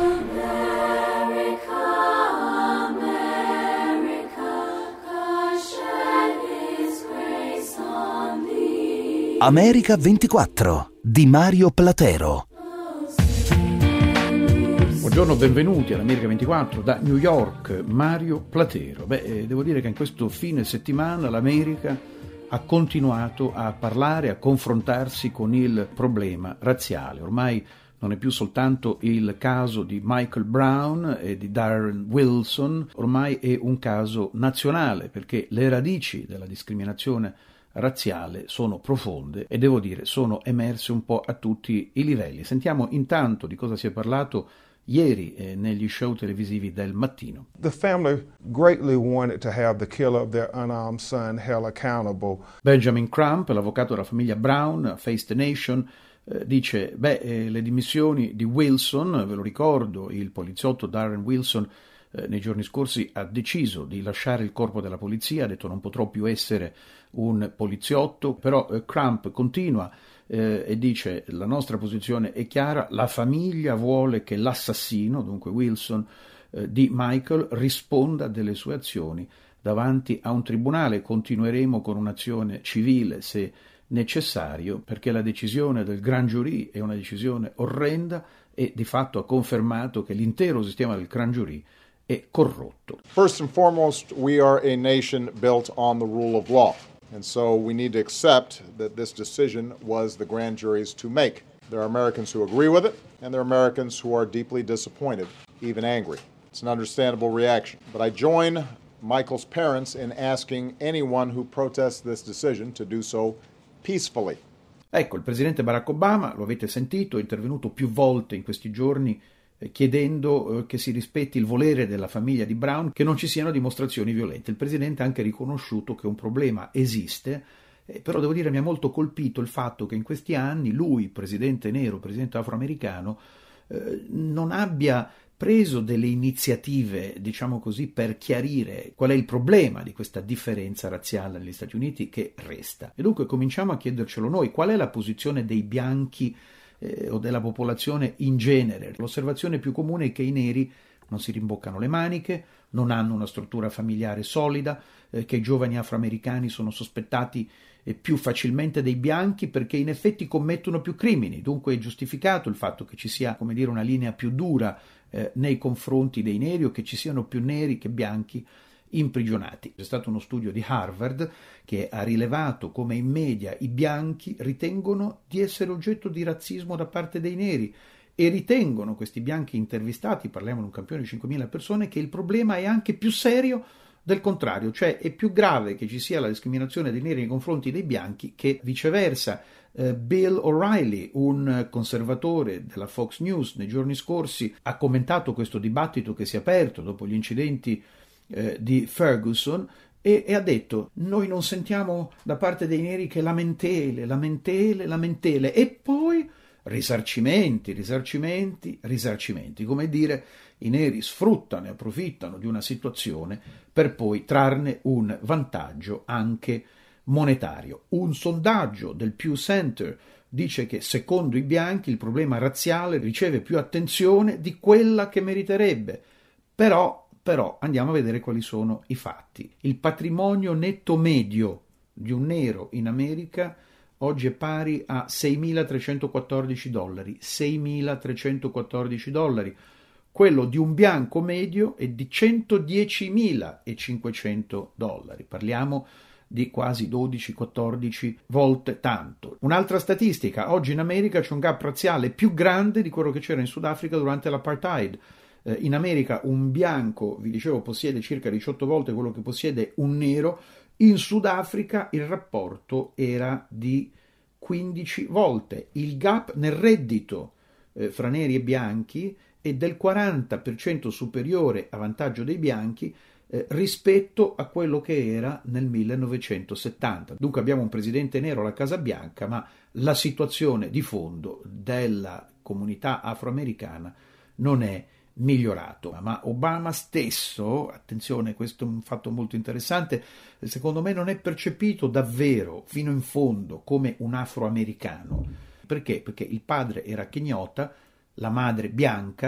America 24 di Mario Platero. Buongiorno, benvenuti all'America 24 da New York, Mario Platero. Devo dire che in questo fine settimana l'America ha continuato a parlare, a confrontarsi con il problema razziale. Ormai non è più soltanto il caso di Michael Brown e di Darren Wilson, ormai è un caso nazionale, perché le radici della discriminazione razziale sono profonde e devo dire sono emerse un po' a tutti i livelli. Sentiamo intanto di cosa si è parlato ieri negli show televisivi del mattino. The family greatly wanted to have the killer of their unarmed son held accountable. Benjamin Crump, l'avvocato della famiglia Brown, a Face the Nation, dice le dimissioni di Wilson, ve lo ricordo, il poliziotto Darren Wilson nei giorni scorsi ha deciso di lasciare il corpo della polizia, ha detto non potrò più essere un poliziotto, però Crump continua e dice la nostra posizione è chiara, la famiglia vuole che l'assassino, dunque Wilson, di Michael risponda delle sue azioni davanti a un tribunale, continueremo con un'azione civile se necessario, perché la decisione del Grand Jury è una decisione orrenda e di fatto ha confermato che l'intero sistema del Grand Jury è corrotto. First and foremost, we are a nation built on the rule of law. And so we need to accept that this decision was the grand jury's to make. There are Americans who agree with it, and there are Americans who are deeply disappointed, even angry. It's an understandable reaction. But I join Michael's parents in asking anyone who protests this decision to do so peacefully. Ecco, il presidente Barack Obama, lo avete sentito, è intervenuto più volte in questi giorni chiedendo che si rispetti il volere della famiglia di Brown, che non ci siano dimostrazioni violente. Il presidente ha anche riconosciuto che un problema esiste, però devo dire mi ha molto colpito il fatto che in questi anni lui, presidente nero, presidente afroamericano, non abbia preso delle iniziative, diciamo così, per chiarire qual è il problema di questa differenza razziale negli Stati Uniti che resta. E dunque cominciamo a chiedercelo noi, qual è la posizione dei bianchi o della popolazione in genere. L'osservazione più comune è che i neri non si rimboccano le maniche, non hanno una struttura familiare solida, che i giovani afroamericani sono sospettati più facilmente dei bianchi perché in effetti commettono più crimini, dunque è giustificato il fatto che ci sia, come dire, una linea più dura nei confronti dei neri o che ci siano più neri che bianchi imprigionati. C'è stato uno studio di Harvard che ha rilevato come in media i bianchi ritengono di essere oggetto di razzismo da parte dei neri e ritengono questi bianchi intervistati, parliamo di un campione di 5.000 persone, che il problema è anche più serio del contrario, cioè è più grave che ci sia la discriminazione dei neri nei confronti dei bianchi che viceversa. Bill O'Reilly, un conservatore della Fox News, nei giorni scorsi ha commentato questo dibattito che si è aperto dopo gli incidenti di Ferguson e ha detto noi non sentiamo da parte dei neri che lamentele e poi risarcimenti, come dire i neri sfruttano e approfittano di una situazione per poi trarne un vantaggio anche monetario. Un sondaggio del Pew Center dice che secondo i bianchi il problema razziale riceve più attenzione di quella che meriterebbe, però andiamo a vedere quali sono i fatti. Il patrimonio netto medio di un nero in America oggi è pari a $6.314. $6.314. Quello di un bianco medio è di $110.500. Parliamo di quasi 12-14 volte tanto. Un'altra statistica, oggi in America c'è un gap razziale più grande di quello che c'era in Sudafrica durante l'apartheid. In America un bianco, vi dicevo, possiede circa 18 volte quello che possiede un nero, in Sudafrica il rapporto era di 15 volte. Il gap nel reddito fra neri e bianchi è del 40% superiore a vantaggio dei bianchi rispetto a quello che era nel 1970. Dunque abbiamo un presidente nero alla Casa Bianca, ma la situazione di fondo della comunità afroamericana non è migliorato. Ma Obama stesso, attenzione, questo è un fatto molto interessante, secondo me non è percepito davvero fino in fondo come un afroamericano. Perché? Perché il padre era kenyota, la madre bianca,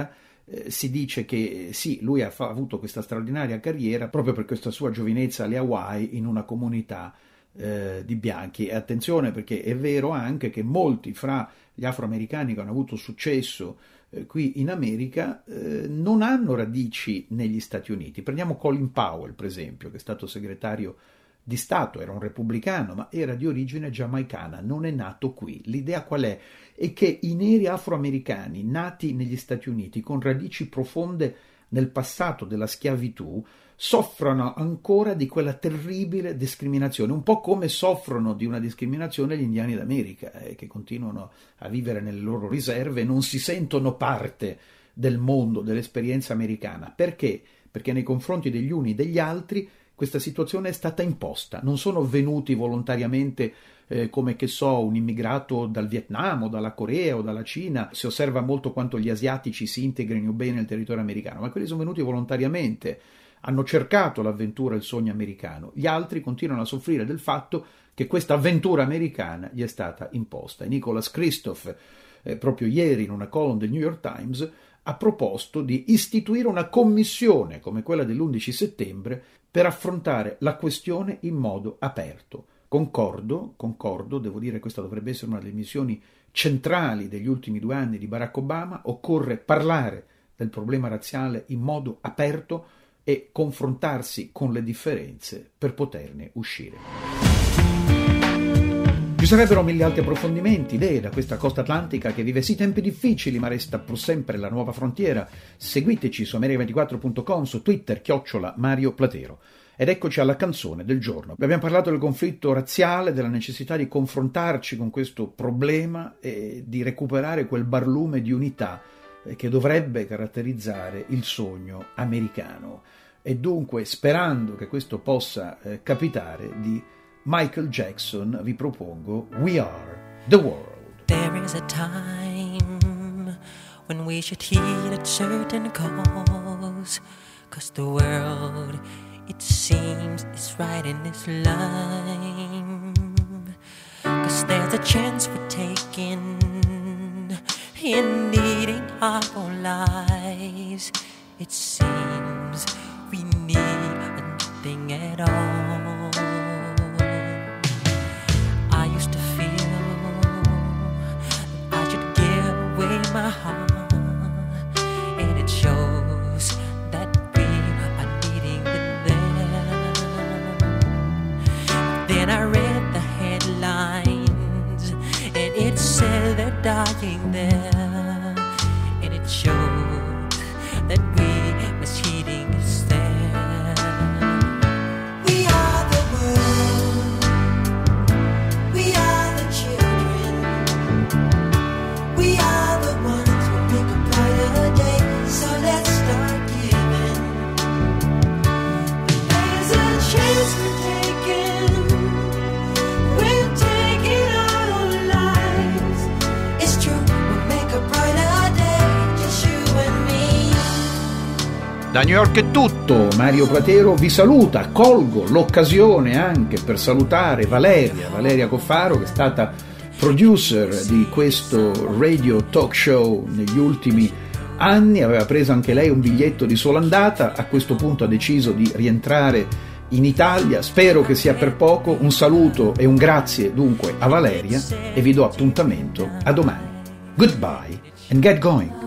si dice che sì, lui ha avuto questa straordinaria carriera proprio per questa sua giovinezza alle Hawaii in una comunità di bianchi. E attenzione, perché è vero anche che molti fra gli afroamericani che hanno avuto successo qui in America non hanno radici negli Stati Uniti. Prendiamo Colin Powell, per esempio, che è stato segretario di Stato, era un repubblicano, ma era di origine giamaicana, non è nato qui. L'idea qual è? È che i neri afroamericani nati negli Stati Uniti con radici profonde nel passato della schiavitù soffrono ancora di quella terribile discriminazione, un po' come soffrono di una discriminazione gli indiani d'America, che continuano a vivere nelle loro riserve e non si sentono parte del mondo, dell'esperienza americana. Perché? Perché nei confronti degli uni e degli altri questa situazione è stata imposta, non sono venuti volontariamente come che so un immigrato dal Vietnam o dalla Corea o dalla Cina. Si osserva molto quanto gli asiatici si integrino bene nel territorio americano, ma quelli sono venuti volontariamente, hanno cercato l'avventura e il sogno americano. Gli altri continuano a soffrire del fatto che questa avventura americana gli è stata imposta. E Nicholas Kristof, proprio ieri in una column del New York Times, ha proposto di istituire una commissione come quella dell'11 settembre per affrontare la questione in modo aperto. Concordo, devo dire che questa dovrebbe essere una delle missioni centrali degli ultimi 2 anni di Barack Obama. Occorre parlare del problema razziale in modo aperto e confrontarsi con le differenze per poterne uscire. Ci sarebbero 1000 altri approfondimenti, idee da questa costa atlantica che vive sì tempi difficili ma resta pur sempre la nuova frontiera. Seguiteci su America24.com, su Twitter, @Mario Platero. Ed eccoci alla canzone del giorno. Abbiamo parlato del conflitto razziale, della necessità di confrontarci con questo problema e di recuperare quel barlume di unità che dovrebbe caratterizzare il sogno americano. E dunque, sperando che questo possa capitare, di Michael Jackson vi propongo We Are the World. There is a time when we should heed a certain cause, 'cause the world, it seems, is right in this line. 'Cause there's a chance we're taking in needing our own lives. It seems we need nothing at all. I used to feel that I should give away my heart, and it shows that we are needing it there. Then I read the headlines, and it said they're dying there, and it showed that we misheeding is there. We are the world, we are the children, we are the ones who make a brighter day, so let's start giving. There's a chance we're taking our own lives. It's true, we'll make a brighter day, just you and me. Da New York è tutto, Mario Platero vi saluta, colgo l'occasione anche per salutare Valeria Coffaro, che è stata producer di questo radio talk show negli ultimi anni, aveva preso anche lei un biglietto di sola andata, a questo punto ha deciso di rientrare in Italia, spero che sia per poco. Un saluto e un grazie dunque a Valeria e vi do appuntamento a domani. Goodbye and get going.